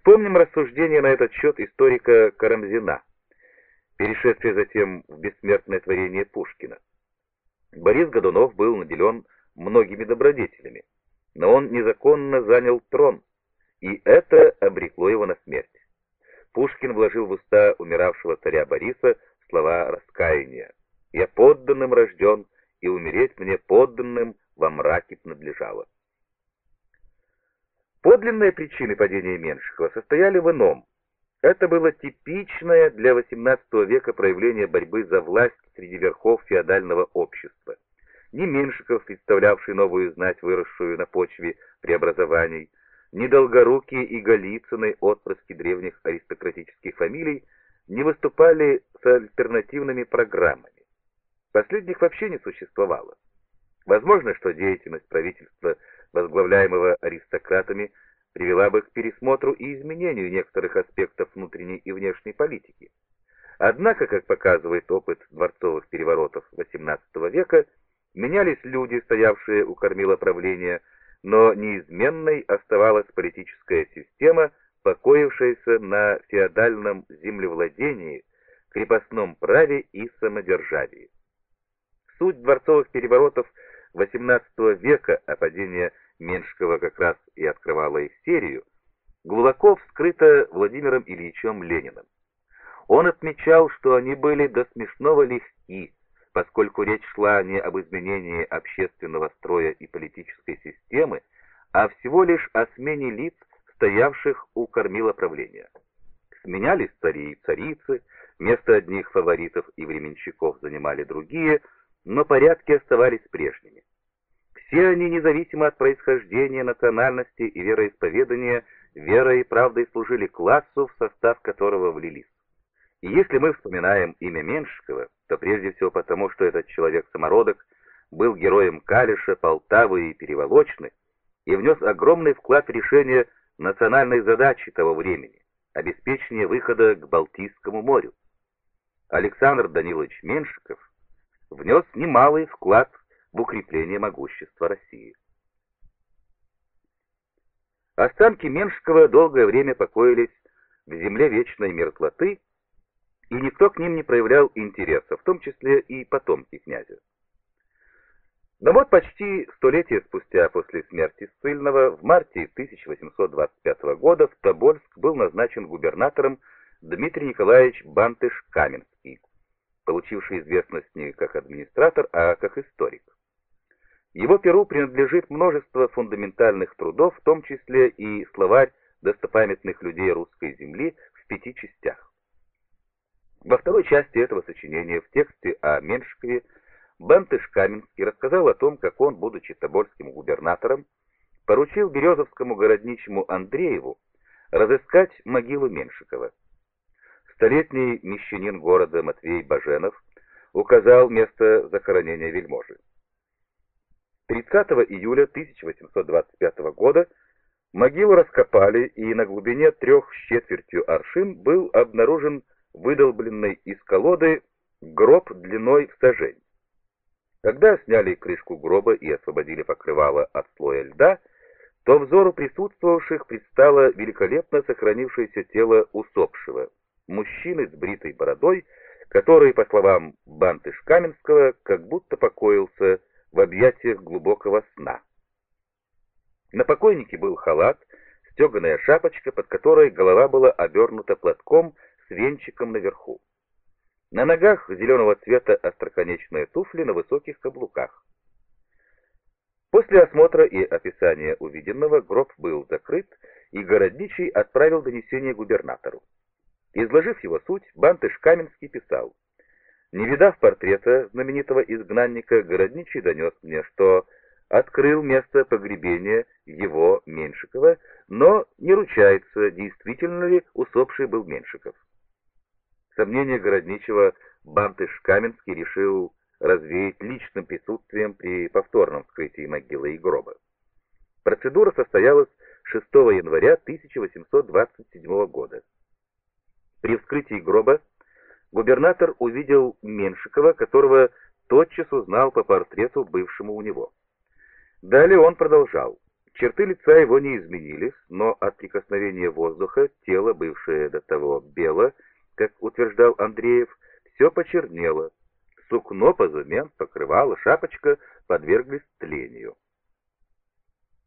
Вспомним рассуждения на этот счет историка Карамзина, перешедший затем в бессмертное творение Пушкина. Борис Годунов был наделен многими добродетелями, но он незаконно занял трон, и это обрекло его на смерть. Пушкин вложил в уста умиравшего царя Бориса слова раскаяния: «Я подданным рожден, и умереть мне подданным во мраке надлежало». Подлинные причины падения Меншикова состояли в ином. Это было типичное для XVIII века проявление борьбы за власть среди верхов феодального общества. Ни Меншиков, представлявший новую знать, выросшую на почве преобразований, ни Долгорукие и Голицыны, отпрыски древних аристократических фамилий, не выступали с альтернативными программами. Последних вообще не существовало. Возможно, что деятельность правительства, возглавляемого аристократами, привела бы к пересмотру и изменению некоторых аспектов внутренней и внешней политики. Однако, как показывает опыт дворцовых переворотов XVIII века, менялись люди, стоявшие у кормила правления, но неизменной оставалась политическая система, покоившаяся на феодальном землевладении, крепостном праве и самодержавии. Суть дворцовых переворотов XVIII века, а падение Меншикова как раз и открывало их серию, глубоко вскрыто Владимиром Ильичем Лениным. Он отмечал, что они были до смешного легки, поскольку речь шла не об изменении общественного строя и политической системы, а всего лишь о смене лиц, стоявших у кормила правления. Сменялись цари и царицы, место одних фаворитов и временщиков занимали другие, но порядки оставались прежними. Все они, независимо от происхождения, национальности и вероисповедания, верой и правдой служили классу, в состав которого влились. И если мы вспоминаем имя Меншикова, то прежде всего потому, что этот человек-самородок был героем Калиша, Полтавы и Переволочны и внес огромный вклад в решение национальной задачи того времени — обеспечение выхода к Балтийскому морю. Александр Данилович Меншиков внес немалый вклад в укрепление могущества России. Останки Меншикова долгое время покоились в земле вечной мерзлоты, и никто к ним не проявлял интереса, в том числе и потомки князя. Но вот почти столетие спустя после смерти ссыльного, в марте 1825 года в Тобольск был назначен губернатором Дмитрий Николаевич Бантыш-Каменский, получивший известность не как администратор, а как историк. Его перу принадлежит множество фундаментальных трудов, в том числе и словарь достопамятных людей русской земли в 5 частях. Во второй части этого сочинения, в тексте о Меншикове, Бантыш-Каменский рассказал о том, как он, будучи тобольским губернатором, поручил березовскому городничему Андрееву разыскать могилу Меншикова. Столетний мещанин города Матвей Баженов указал место захоронения вельможи. 30 июля 1825 года могилу раскопали, и на глубине 3,75 аршин был обнаружен выдолбленный из колоды гроб длиной в сажень. Когда сняли крышку гроба и освободили покрывало от слоя льда, то взору присутствовавших предстало великолепно сохранившееся тело усопшего, мужчины с бритой бородой, который, по словам Бантыш-Каменского, как будто покоился в объятиях глубокого сна. На покойнике был халат, стеганая шапочка, под которой голова была обернута платком с венчиком наверху. На ногах зеленого цвета остроконечные туфли на высоких каблуках. После осмотра и описания увиденного гроб был закрыт, и городничий отправил донесение губернатору. Изложив его суть, Бантыш-Каменский писал: «Не видав портрета знаменитого изгнанника, городничий донес мне, что открыл место погребения его, Меншикова, но не ручается, действительно ли усопший был Меншиков». Сомнения городничего Бантыш-Каменский решил развеять личным присутствием при повторном вскрытии могилы и гроба. Процедура состоялась 6 января 1827 года. При вскрытии гроба губернатор увидел Меншикова, которого тотчас узнал по портрету, бывшему у него. Далее он продолжал: Черты лица его не изменились, но от прикосновения воздуха тело, бывшее до того бело, как утверждал Андреев, все почернело. Сукно, позумент, покрывало, шапочка подверглись тлению.